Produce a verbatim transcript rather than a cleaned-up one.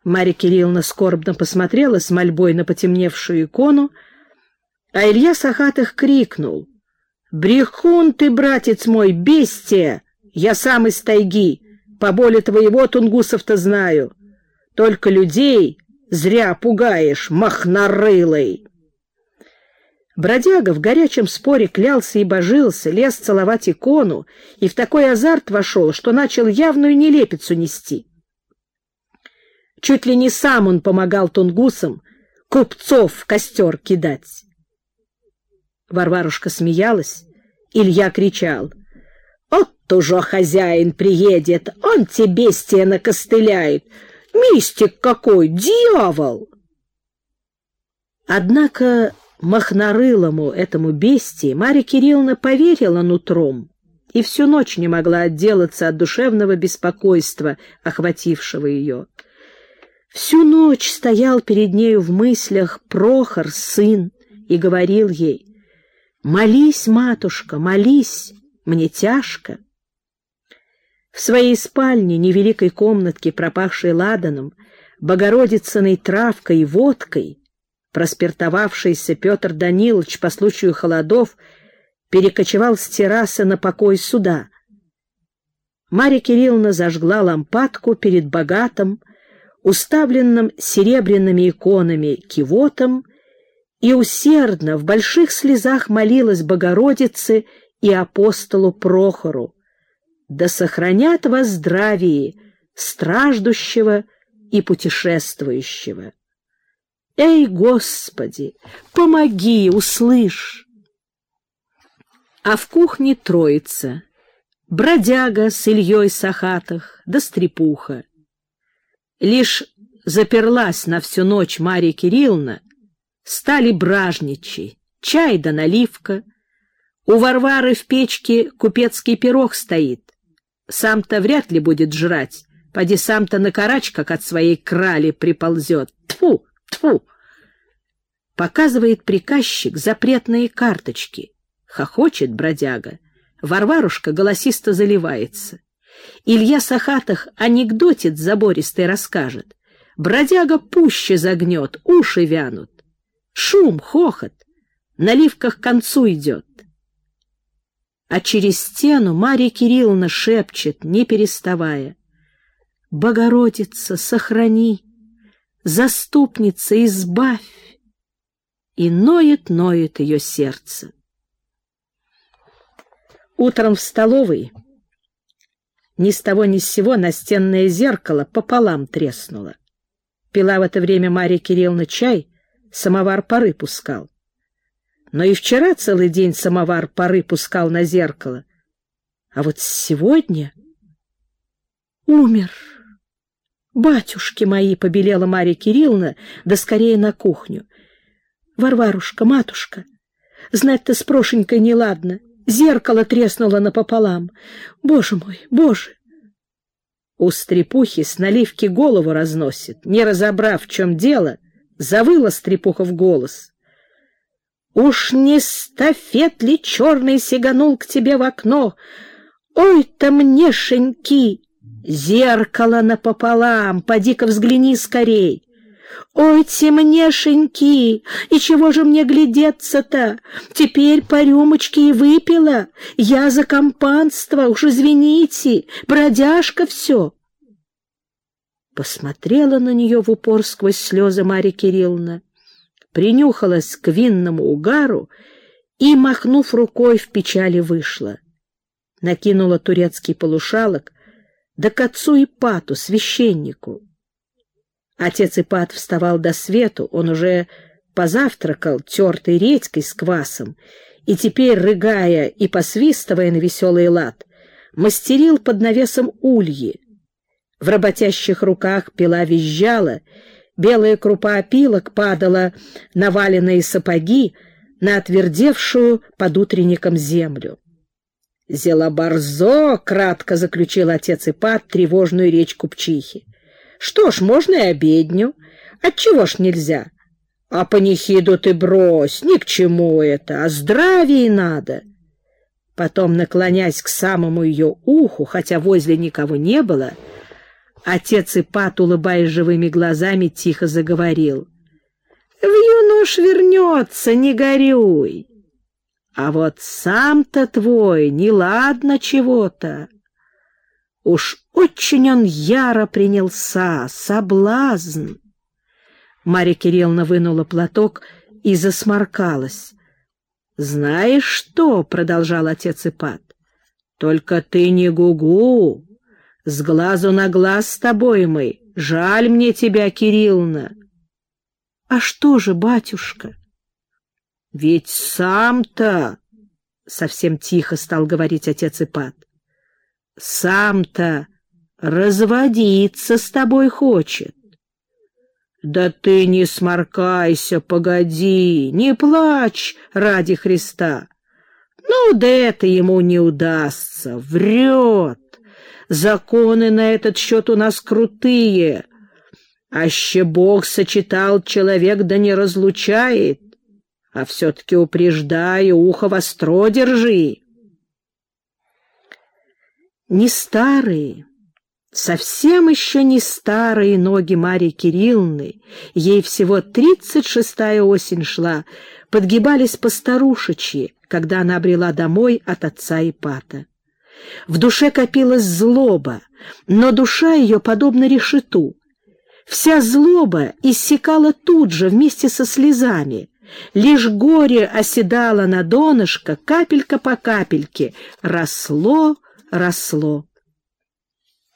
Марья Кирилловна скорбно посмотрела с мольбой на потемневшую икону, а Илья Сахатых крикнул: «Брехун ты, братец мой, бестия! Я сам из тайги, поболе твоего тунгусов-то знаю. Только людей зря пугаешь, махнорылый!» Бродяга в горячем споре клялся и божился, лез целовать икону и в такой азарт вошел, что начал явную нелепицу нести. Чуть ли не сам он помогал тунгусам купцов в костер кидать. Варварушка смеялась, Илья кричал: «Вот уже хозяин приедет, он тебе бестия накостыляет! Мистик какой, дьявол!» Однако махнорылому этому бестии Марья Кирилловна поверила нутром и всю ночь не могла отделаться от душевного беспокойства, охватившего ее. Всю ночь стоял перед нею в мыслях Прохор, сын, и говорил ей: «Молись, матушка, молись, мне тяжко». В своей спальне, невеликой комнатке, пропахшей ладаном, богородицыной травкой и водкой, проспиртовавшийся Петр Данилович по случаю холодов перекочевал с террасы на покой суда. Марья Кирилловна зажгла лампадку перед богатым, уставленным серебряными иконами кивотом, и усердно в больших слезах молилась Богородице и апостолу Прохору: «Да сохранят во здравии страждущего и путешествующего». Эй, Господи, помоги, услышь! А в кухне троица: бродяга с Ильей Сахатых да стрепуха. Лишь заперлась на всю ночь Марья Кирилловна, стали бражничать, чай да наливка. У Варвары в печке купецкий пирог стоит. Сам-то вряд ли будет жрать, поди сам-то на карач, как от своей крали приползет. Тьфу, тьфу! Показывает приказчик запретные карточки. Хохочет бродяга. Варварушка голосисто заливается. Илья Сахатых анекдотит забористый расскажет. Бродяга пуще загнет, уши вянут. Шум, хохот. Наливка к концу идет. А через стену Марья Кирилловна шепчет, не переставая: «Богородица, сохрани! Заступница, избавь!» И ноет, ноет ее сердце. Утром в столовой ни с того ни с сего настенное зеркало пополам треснуло. Пила в это время Марья Кирилловна чай, самовар пары пускал. Но и вчера целый день самовар пары пускал на зеркало. А вот сегодня умер. «Батюшки мои!» — побелела Марья Кирилловна, да скорее на кухню. «Варварушка, матушка, знать-то с Прошенькой неладно. Зеркало треснуло напополам. Боже мой, боже!» У стрепухи с наливки голову разносит. Не разобрав, в чем дело, завыла стрепуха в голос: «Уж не стафет ли черный сиганул к тебе в окно? Ой-то мнешеньки! Зеркало напополам, поди-ка взгляни скорей! Ой, темнешеньки! И чего же мне глядеться-то? Теперь по рюмочке и выпила. Я за компанство, уж извините, бродяжка все». Посмотрела на нее в упор сквозь слезы Марья Кирилловна, принюхалась к винному угару и, махнув рукой, в печали вышла. Накинула турецкий полушалок, да к отцу Ипату, священнику. Отец Ипат вставал до свету, он уже позавтракал тертой редькой с квасом и теперь, рыгая и посвистывая на веселый лад, мастерил под навесом ульи. В работящих руках пила визжала, белая крупа опилок падала на валеные сапоги, на отвердевшую под утренником землю. «Зелобарзо!» — кратко заключил отец Ипат тревожную речь купчихи. «Что ж, можно и обедню. Отчего ж нельзя? А панихиду ты брось, ни к чему это, о здравии надо». Потом, наклонясь к самому ее уху, хотя возле никого не было, Отец Ипат, улыбаясь живыми глазами, тихо заговорил: — В юнош вернется, не горюй. А вот сам-то твой неладно чего-то. Уж очень он яро принялся, соблазн. Марья Кирилловна вынула платок и засморкалась. — Знаешь что, — продолжал отец Ипат, — только ты не гугу, с глазу на глаз с тобой мы, жаль мне тебя, Кирилловна. — А что же, батюшка? — Ведь сам-то, — совсем тихо стал говорить отец Ипат, — сам-то разводиться с тобой хочет. Да ты не сморкайся, погоди, не плачь ради Христа. Ну, да это ему не удастся, врет. Законы на этот счет у нас крутые. Аще Бог сочетал человек, да не разлучает. А все-таки упреждаю, ухо востро держи. Не старые, совсем еще не старые ноги Марьи Кирилловны, ей всего тридцать шестая осень шла, подгибались по-старушечьи, когда она обрела домой от отца Ипата. В душе копилась злоба, но душа ее подобна решету. Вся злоба иссякала тут же вместе со слезами. Лишь горе оседало на донышко, капелька по капельке, росло, росло.